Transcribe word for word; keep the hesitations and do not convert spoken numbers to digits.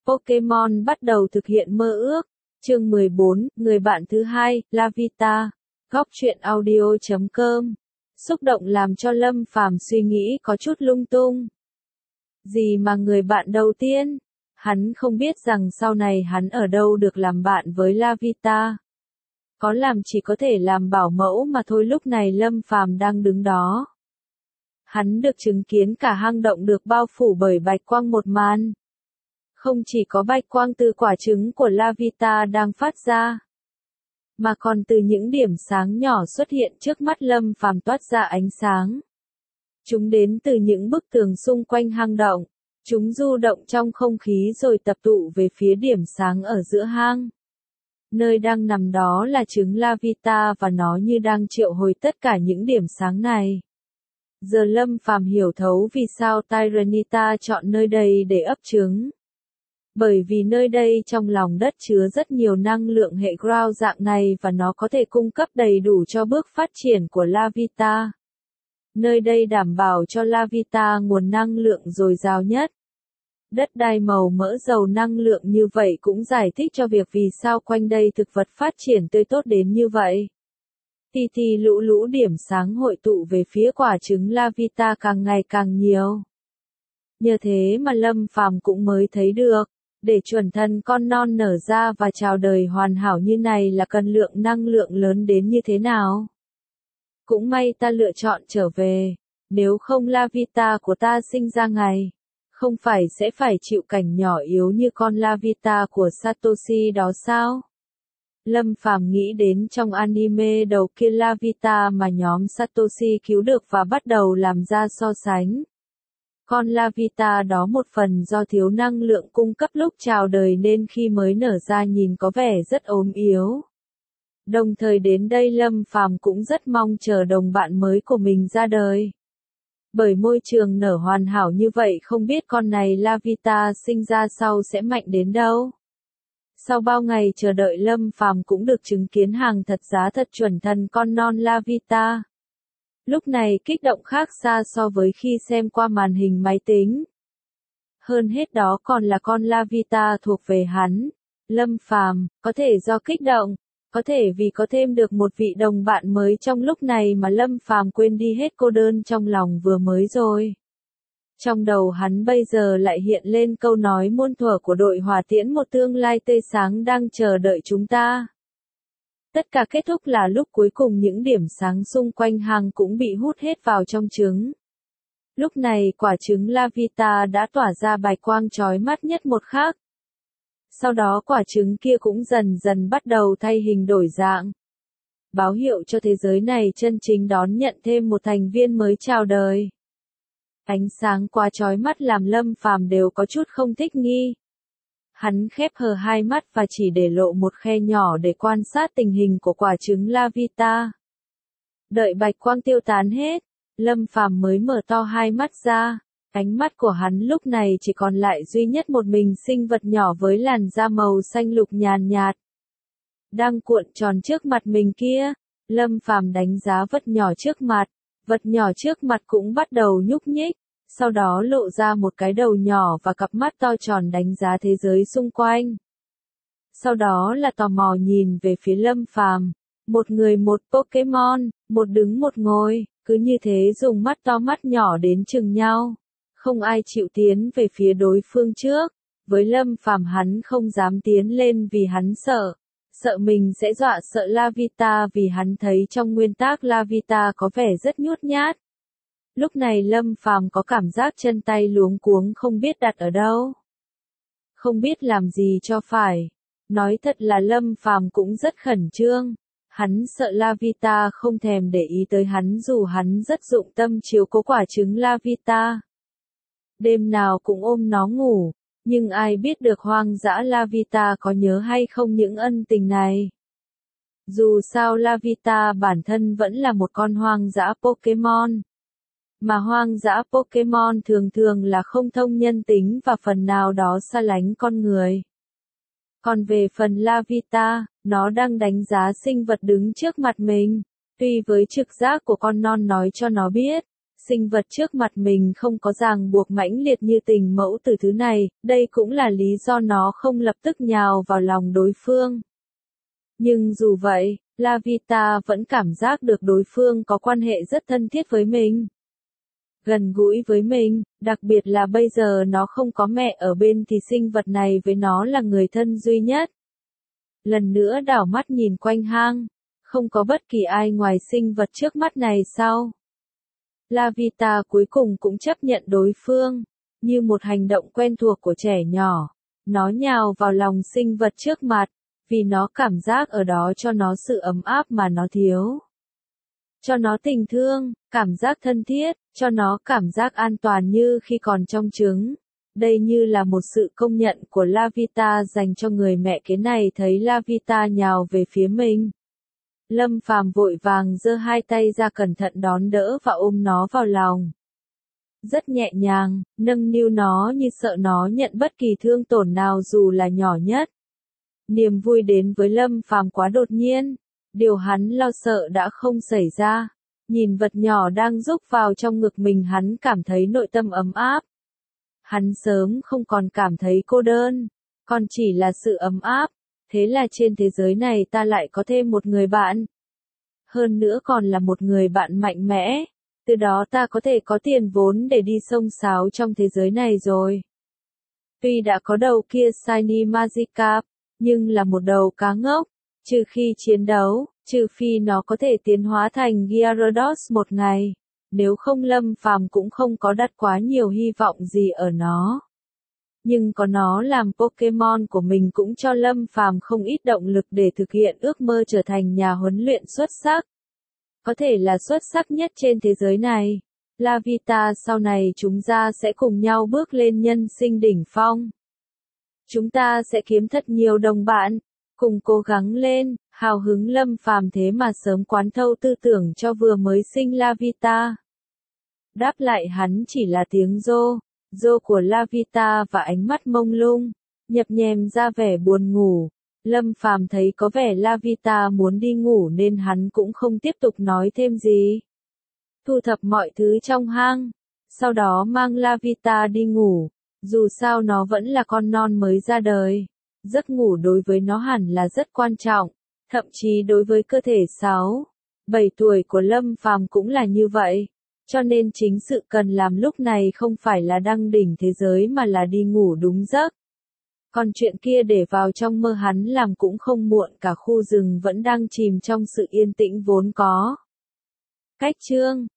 Pokemon bắt đầu thực hiện mơ ước. Chương mười bốn, người bạn thứ hai, Lavita. Góc truyện audio chấm com. Xúc động làm cho Lâm Phàm suy nghĩ có chút lung tung. Gì mà người bạn đầu tiên? Hắn không biết rằng sau này hắn ở đâu được làm bạn với Lavita. Có làm chỉ có thể làm bảo mẫu mà thôi. Lúc này Lâm Phàm đang đứng đó. Hắn được chứng kiến cả hang động được bao phủ bởi bạch quang một màn. Không chỉ có bạch quang từ quả trứng của Lavita đang phát ra, mà còn từ những điểm sáng nhỏ xuất hiện trước mắt Lâm Phàm toát ra ánh sáng. Chúng đến từ những bức tường xung quanh hang động. Chúng du động trong không khí rồi tập tụ về phía điểm sáng ở giữa hang. Nơi đang nằm đó là trứng Lavita và nó như đang triệu hồi tất cả những điểm sáng này. Giờ Lâm Phàm hiểu thấu vì sao Tyranitar chọn nơi đây để ấp trứng. Bởi vì nơi đây trong lòng đất chứa rất nhiều năng lượng hệ ground dạng này và nó có thể cung cấp đầy đủ cho bước phát triển của Lavita. Nơi đây đảm bảo cho Lavita nguồn năng lượng dồi dào nhất. Đất đai màu mỡ giàu năng lượng như vậy cũng giải thích cho việc vì sao quanh đây thực vật phát triển tươi tốt đến như vậy. Thì thì lũ lũ điểm sáng hội tụ về phía quả trứng Lavita càng ngày càng nhiều. Nhờ thế mà Lâm Phàm cũng mới thấy được, để chuẩn thần con non nở ra và chào đời hoàn hảo như này là cần lượng năng lượng lớn đến như thế nào. Cũng may ta lựa chọn trở về, nếu không Lavita của ta sinh ra ngày, không phải sẽ phải chịu cảnh nhỏ yếu như con Lavita của Satoshi đó sao? Lâm Phàm nghĩ đến trong anime đầu kia Lavita mà nhóm Satoshi cứu được và bắt đầu làm ra so sánh. Con Lavita đó một phần do thiếu năng lượng cung cấp lúc chào đời nên khi mới nở ra nhìn có vẻ rất ốm yếu. Đồng thời đến đây Lâm Phàm cũng rất mong chờ đồng bạn mới của mình ra đời. Bởi môi trường nở hoàn hảo như vậy không biết con này Lavita sinh ra sau sẽ mạnh đến đâu. Sau bao ngày chờ đợi Lâm Phàm cũng được chứng kiến hàng thật giá thật chuẩn thần con non Lavita. Lúc này kích động khác xa so với khi xem qua màn hình máy tính. Hơn hết đó còn là con Lavita thuộc về hắn. Lâm Phàm, có thể do kích động, có thể vì có thêm được một vị đồng bạn mới trong lúc này mà Lâm Phàm quên đi hết cô đơn trong lòng vừa mới rồi. Trong đầu hắn bây giờ lại hiện lên câu nói muôn thuở của đội hỏa tiễn một tương lai tươi sáng đang chờ đợi chúng ta. Tất cả kết thúc là lúc cuối cùng những điểm sáng xung quanh hang cũng bị hút hết vào trong trứng. Lúc này quả trứng Lavita đã tỏa ra bạch quang chói mắt nhất một khắc. Sau đó quả trứng kia cũng dần dần bắt đầu thay hình đổi dạng. Báo hiệu cho thế giới này chân chính đón nhận thêm một thành viên mới chào đời. Ánh sáng quá chói mắt làm Lâm Phàm đều có chút không thích nghi. Hắn khép hờ hai mắt và chỉ để lộ một khe nhỏ để quan sát tình hình của quả trứng Lavita. Đợi bạch quang tiêu tán hết, Lâm Phàm mới mở to hai mắt ra. Ánh mắt của hắn lúc này chỉ còn lại duy nhất một mình sinh vật nhỏ với làn da màu xanh lục nhàn nhạt. Đang cuộn tròn trước mặt mình kia, Lâm Phàm đánh giá vật nhỏ trước mặt, vật nhỏ trước mặt cũng bắt đầu nhúc nhích, sau đó lộ ra một cái đầu nhỏ và cặp mắt to tròn đánh giá thế giới xung quanh. Sau đó là tò mò nhìn về phía Lâm Phàm, một người một Pokemon, một đứng một ngồi, cứ như thế dùng mắt to mắt nhỏ đến chừng nhau. Không ai chịu tiến về phía đối phương trước, với Lâm Phàm hắn không dám tiến lên vì hắn sợ, sợ mình sẽ dọa sợ Lavita vì hắn thấy trong nguyên tắc Lavita có vẻ rất nhút nhát. Lúc này Lâm Phàm có cảm giác chân tay luống cuống không biết đặt ở đâu. Không biết làm gì cho phải. Nói thật là Lâm Phàm cũng rất khẩn trương. Hắn sợ Lavita không thèm để ý tới hắn dù hắn rất dụng tâm chiếu cố quả trứng Lavita. Đêm nào cũng ôm nó ngủ, nhưng ai biết được hoang dã Lavita có nhớ hay không những ân tình này. Dù sao Lavita bản thân vẫn là một con hoang dã Pokemon. Mà hoang dã Pokemon thường thường là không thông nhân tính và phần nào đó xa lánh con người. Còn về phần Lavita, nó đang đánh giá sinh vật đứng trước mặt mình. Tuy với trực giác của con non nói cho nó biết, sinh vật trước mặt mình không có ràng buộc mãnh liệt như tình mẫu tử thứ này, đây cũng là lý do nó không lập tức nhào vào lòng đối phương. Nhưng dù vậy, Lavita vẫn cảm giác được đối phương có quan hệ rất thân thiết với mình. Gần gũi với mình, đặc biệt là bây giờ nó không có mẹ ở bên thì sinh vật này với nó là người thân duy nhất. Lần nữa đảo mắt nhìn quanh hang, không có bất kỳ ai ngoài sinh vật trước mắt này sao? Lavita cuối cùng cũng chấp nhận đối phương, như một hành động quen thuộc của trẻ nhỏ. Nó nhào vào lòng sinh vật trước mặt, vì nó cảm giác ở đó cho nó sự ấm áp mà nó thiếu. Cho nó tình thương, cảm giác thân thiết, cho nó cảm giác an toàn như khi còn trong trứng. Đây như là một sự công nhận của Lavita dành cho người mẹ kế này thấy Lavita nhào về phía mình. Lâm Phàm vội vàng giơ hai tay ra cẩn thận đón đỡ và ôm nó vào lòng. Rất nhẹ nhàng, nâng niu nó như sợ nó nhận bất kỳ thương tổn nào dù là nhỏ nhất. Niềm vui đến với Lâm Phàm quá đột nhiên, điều hắn lo sợ đã không xảy ra. Nhìn vật nhỏ đang rúc vào trong ngực mình hắn cảm thấy nội tâm ấm áp. Hắn sớm không còn cảm thấy cô đơn, còn chỉ là sự ấm áp. Thế là trên thế giới này ta lại có thêm một người bạn. Hơn nữa còn là một người bạn mạnh mẽ. Từ đó ta có thể có tiền vốn để đi xông xáo trong thế giới này rồi. Tuy đã có đầu kia Shiny Magikarp, nhưng là một đầu cá ngốc. Trừ khi chiến đấu, trừ phi nó có thể tiến hóa thành Gyarados một ngày. Nếu không Lâm Phàm cũng không có đặt quá nhiều hy vọng gì ở nó. Nhưng có nó làm Pokemon của mình cũng cho Lâm Phàm không ít động lực để thực hiện ước mơ trở thành nhà huấn luyện xuất sắc. Có thể là xuất sắc nhất trên thế giới này. Lavita sau này chúng ta sẽ cùng nhau bước lên nhân sinh đỉnh phong. Chúng ta sẽ kiếm thật nhiều đồng bạn, cùng cố gắng lên, hào hứng Lâm Phàm thế mà sớm quán thâu tư tưởng cho vừa mới sinh Lavita. Đáp lại hắn chỉ là tiếng rô. Rô của Lavita và ánh mắt mông lung, nhập nhèm ra vẻ buồn ngủ. Lâm Phàm thấy có vẻ Lavita muốn đi ngủ nên hắn cũng không tiếp tục nói thêm gì. Thu thập mọi thứ trong hang, sau đó mang Lavita đi ngủ. Dù sao nó vẫn là con non mới ra đời. Giấc ngủ đối với nó hẳn là rất quan trọng, thậm chí đối với cơ thể sáu, bảy tuổi của Lâm Phàm cũng là như vậy. Cho nên chính sự cần làm lúc này không phải là đăng đỉnh thế giới mà là đi ngủ đúng giấc. Còn chuyện kia để vào trong mơ hắn làm cũng không muộn, cả khu rừng vẫn đang chìm trong sự yên tĩnh vốn có. Cách chương